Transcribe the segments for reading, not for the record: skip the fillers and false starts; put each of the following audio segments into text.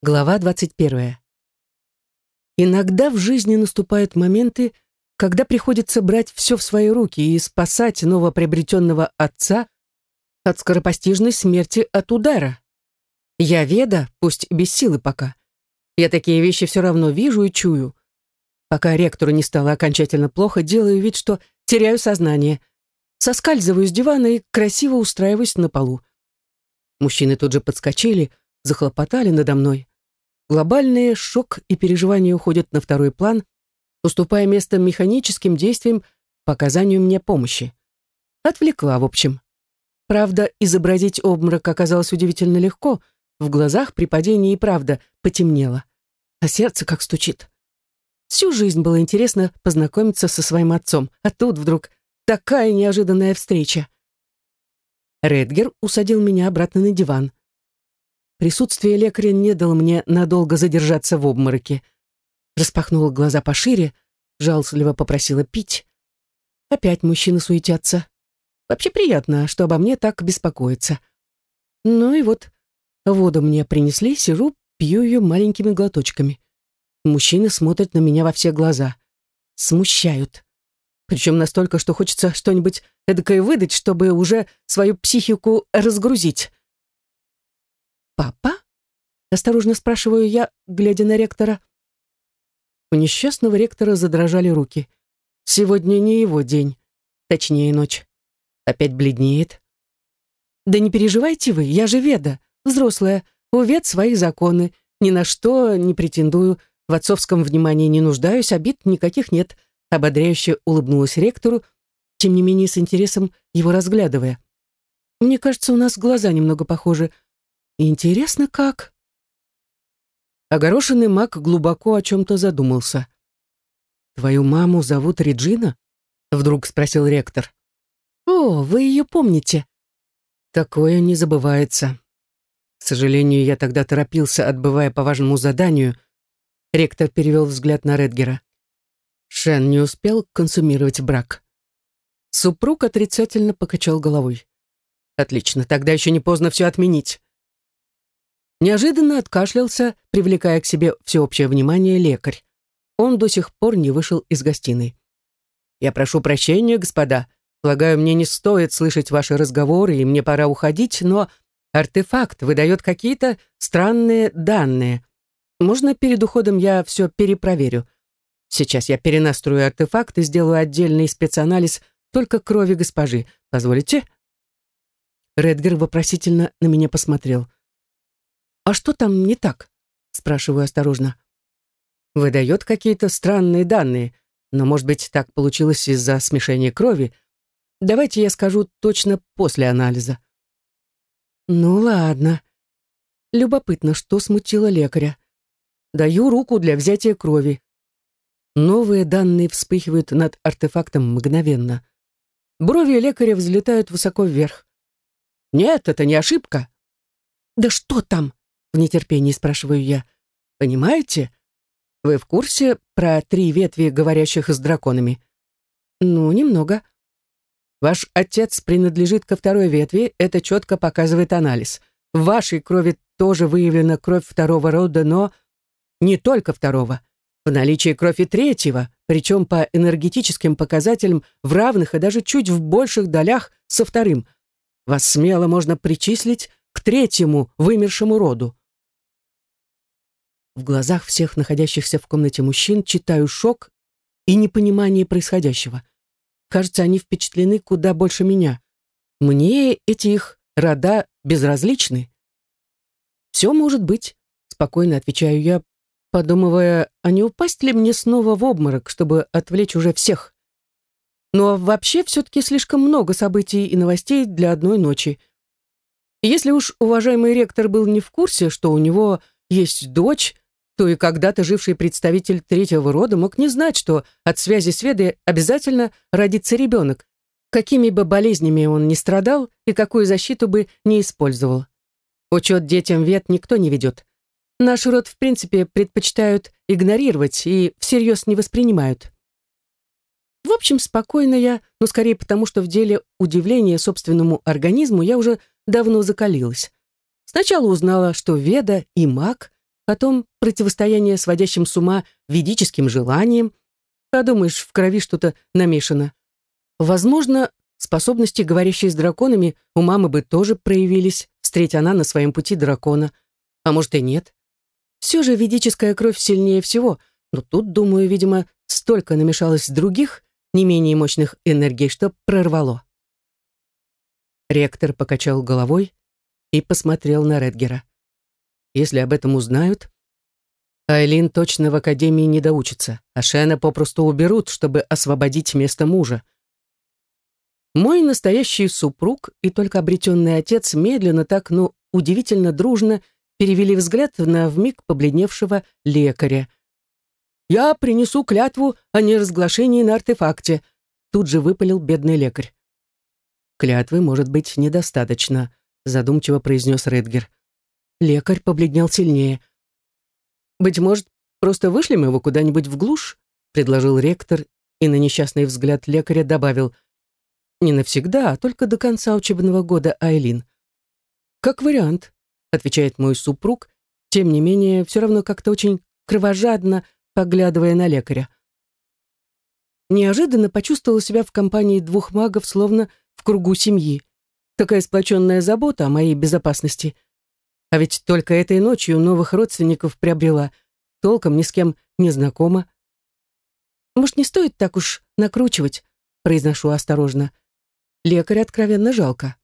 Глава 21. Иногда в жизни наступают моменты, когда приходится брать все в свои руки и спасать новоприобретенного отца от скоропостижной смерти от удара. Я Веда, пусть без силы пока. Я такие вещи все равно вижу и чую. Пока ректору не стало окончательно плохо, делаю вид, что теряю сознание. Соскальзываю с дивана и красиво устраиваюсь на полу. Мужчины тут же подскочили, захлопотали надо мной. Глобальный шок и переживания уходят на второй план, уступая место механическим действиям по оказанию мне помощи. Отвлекла, в общем. Правда, изобразить обморок оказалось удивительно легко. В глазах при падении и правда потемнело. А сердце как стучит. Всю жизнь было интересно познакомиться со своим отцом, а тут вдруг такая неожиданная встреча. Редгер усадил меня обратно на диван. Присутствие лекаря не дало мне надолго задержаться в обмороке. Распахнула глаза пошире, жалостливо попросила пить. Опять мужчины суетятся. Вообще приятно, что обо мне так беспокоятся. Ну и вот, воду мне принесли, сижу, пью ее маленькими глоточками. Мужчины смотрят на меня во все глаза. Смущают. Причем настолько, что хочется что-нибудь эдакое выдать, чтобы уже свою психику разгрузить. «Папа?» — осторожно спрашиваю я, глядя на ректора. У несчастного ректора задрожали руки. Сегодня не его день, точнее ночь. Опять бледнеет. «Да не переживайте вы, я же Веда, взрослая, у Вед свои законы, ни на что не претендую, в отцовском внимании не нуждаюсь, обид никаких нет», ободряюще улыбнулась ректору, тем не менее с интересом его разглядывая. «Мне кажется, у нас глаза немного похожи. Интересно, как?» Огорошенный маг глубоко о чем-то задумался. «Твою маму зовут Реджина?» — вдруг спросил ректор. «О, вы ее помните?» «Такое не забывается. К сожалению, я тогда торопился, отбывая по важному заданию». Ректор перевел взгляд на Редгера. Шен не успел консумировать брак. Супруг отрицательно покачал головой. «Отлично, тогда еще не поздно все отменить». Неожиданно откашлялся, привлекая к себе всеобщее внимание лекарь. Он до сих пор не вышел из гостиной. «Я прошу прощения, господа. Полагаю, мне не стоит слышать ваши разговоры, и мне пора уходить, но артефакт выдает какие-то странные данные. Можно перед уходом я все перепроверю? Сейчас я перенастрою артефакт и сделаю отдельный спецанализ только крови госпожи. Позволите?» Редгер вопросительно на меня посмотрел. «А что там не так?» — спрашиваю осторожно. «Выдает какие-то странные данные, но, может быть, так получилось из-за смешения крови. Давайте я скажу точно после анализа». «Ну ладно. Любопытно, что смутило лекаря. Даю руку для взятия крови. Новые данные вспыхивают над артефактом мгновенно. Брови лекаря взлетают высоко вверх. «Нет, это не ошибка». «Да что там?» — в нетерпении спрашиваю я. «Понимаете? Вы в курсе про 3 ветви, говорящих с драконами?» «Ну, немного». «Ваш отец принадлежит ко 2-й ветви, это четко показывает анализ. В вашей крови тоже выявлена кровь 2-го рода, но не только 2-го. В наличии кровь и 3-го, причем по энергетическим показателям в равных и даже чуть в больших долях со 2-м. Вас смело можно причислить к 3-му вымершему роду». В глазах всех находящихся в комнате мужчин читаю шок и непонимание происходящего. Кажется, они впечатлены куда больше меня. Мне эти их рода безразличны. «Все может быть», — спокойно отвечаю я, подумывая, а не упасть ли мне снова в обморок, чтобы отвлечь уже всех. Но вообще все-таки слишком много событий и новостей для одной ночи. И если уж уважаемый ректор был не в курсе, что у него есть дочь, то и когда-то живший представитель 3-го рода мог не знать, что от связи с Ведой обязательно родится ребенок, какими бы болезнями он ни страдал и какую защиту бы не использовал. Учет детям Вед никто не ведет. Наш род, в принципе, предпочитают игнорировать и всерьез не воспринимают. В общем, спокойно я, но скорее потому, что в деле удивления собственному организму я уже давно закалилась. Сначала узнала, что Веда и маг, потом противостояние сводящим с ума ведическим желаниям. Подумаешь, в крови что-то намешано. Возможно, способности, говорящие с драконами, у мамы бы тоже проявились, встреть она на своем пути дракона. А может и нет. Все же ведическая кровь сильнее всего, но тут, думаю, видимо, столько намешалось других, не менее мощных энергий, что прорвало. Ректор покачал головой и посмотрел на Редгера. Если об этом узнают, Айлин точно в академии не доучится, а Шена попросту уберут, чтобы освободить место мужа. Мой настоящий супруг и только обретенный отец медленно так, удивительно дружно перевели взгляд на вмиг побледневшего лекаря. «Я принесу клятву о неразглашении на артефакте», тут же выпалил бедный лекарь. «Клятвы, может быть, недостаточно», задумчиво произнес Редгер. Лекарь побледнел сильнее. «Быть может, просто вышлем его куда-нибудь в глушь?» предложил ректор и на несчастный взгляд лекаря добавил: «Не навсегда, а только до конца учебного года, Айлин». «Как вариант», отвечает мой супруг, тем не менее, все равно как-то очень кровожадно поглядывая на лекаря. Неожиданно почувствовала себя в компании двух магов, словно в кругу семьи. Такая сплоченная забота о моей безопасности. А ведь только этой ночью новых родственников приобрела, толком ни с кем не знакома. «Может, не стоит так уж накручивать?» произношу осторожно. Лекаря откровенно жалко.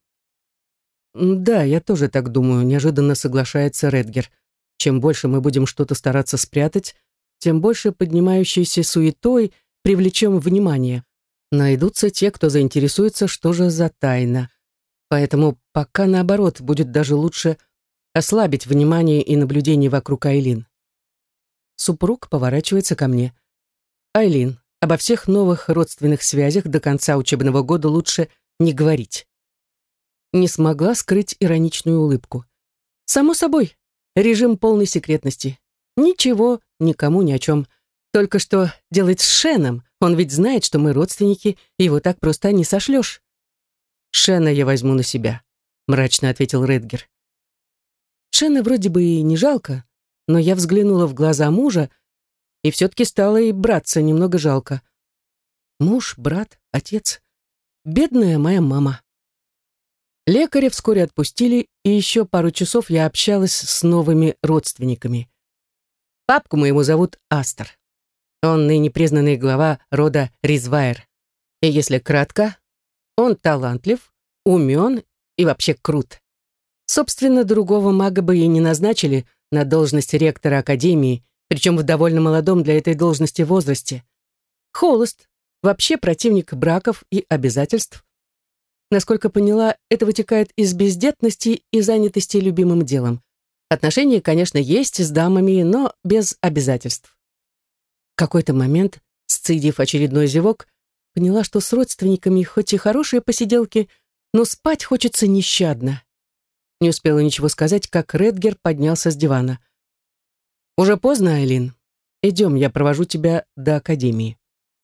«Да, я тоже так думаю», неожиданно соглашается Редгер. «Чем больше мы будем что-то стараться спрятать, тем больше поднимающейся суетой привлечем внимание. Найдутся те, кто заинтересуется, что же за тайна. Поэтому пока, наоборот, будет даже лучше ослабить внимание и наблюдение вокруг Айлин». Супруг поворачивается ко мне. «Айлин, обо всех новых родственных связях до конца учебного года лучше не говорить». Не смогла скрыть ироничную улыбку. «Само собой, режим полной секретности. Ничего, никому ни о чем. Только что делать с Шеном? Он ведь знает, что мы родственники, и его так просто не сошлешь». «Шена я возьму на себя», мрачно ответил Редгер. Шена вроде бы и не жалко, но я взглянула в глаза мужа, и все-таки стало и братца немного жалко. Муж, брат, отец. Бедная моя мама. Лекаря вскоре отпустили, и еще пару часов я общалась с новыми родственниками. Папку моему зовут Астер. Он ныне признанный глава рода Ризвайр. И если кратко, он талантлив, умен и вообще крут. Собственно, другого мага бы и не назначили на должность ректора академии, причем в довольно молодом для этой должности возрасте. Холост, вообще противник браков и обязательств. Насколько поняла, это вытекает из бездетности и занятости любимым делом. Отношения, конечно, есть с дамами, но без обязательств. В какой-то момент, сцедив очередной зевок, поняла, что с родственниками хоть и хорошие посиделки, но спать хочется нещадно. Не успела ничего сказать, как Редгер поднялся с дивана. «Уже поздно, Айлин. Идем, я провожу тебя до академии».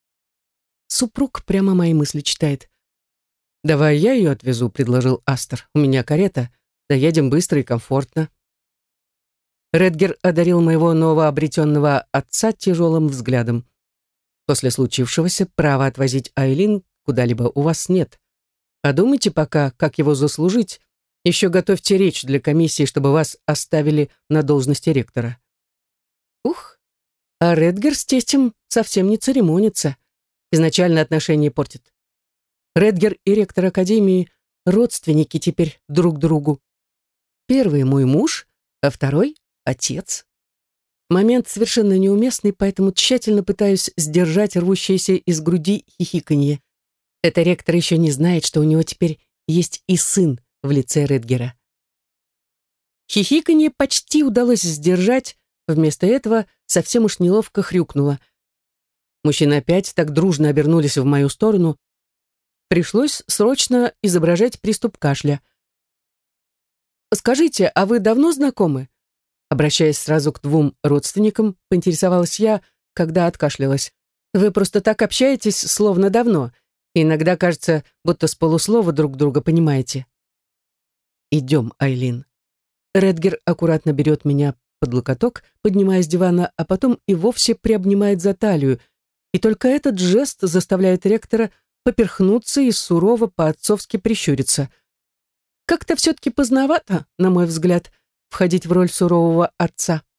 Супруг прямо мои мысли читает. «Давай я ее отвезу», — предложил Астер. «У меня карета. Доедем быстро и комфортно». Редгер одарил моего новообретенного отца тяжелым взглядом. «После случившегося права отвозить Айлин куда-либо у вас нет. Подумайте пока, как его заслужить. Еще готовьте речь для комиссии, чтобы вас оставили на должности ректора». Ух, а Редгер с тестем совсем не церемонится. Изначально отношения портит. Редгер и ректор академии — родственники теперь друг другу. Первый мой муж, а второй — отец. Момент совершенно неуместный, поэтому тщательно пытаюсь сдержать рвущееся из груди хихиканье. Это ректор еще не знает, что у него теперь есть и сын в лице Редгера. Хихиканье почти удалось сдержать, вместо этого совсем уж неловко хрюкнуло. Мужчины опять так дружно обернулись в мою сторону. Пришлось срочно изображать приступ кашля. «Скажите, а вы давно знакомы?» Обращаясь сразу к двум родственникам, поинтересовалась я, когда откашлялась. «Вы просто так общаетесь, словно давно. Иногда кажется, будто с полуслова друг друга понимаете». «Идем, Айлин». Редгер аккуратно берет меня под локоток, поднимаясь с дивана, а потом и вовсе приобнимает за талию, и только этот жест заставляет ректора поперхнуться и сурово по-отцовски прищуриться. Как-то все-таки поздновато, на мой взгляд, входить в роль сурового отца.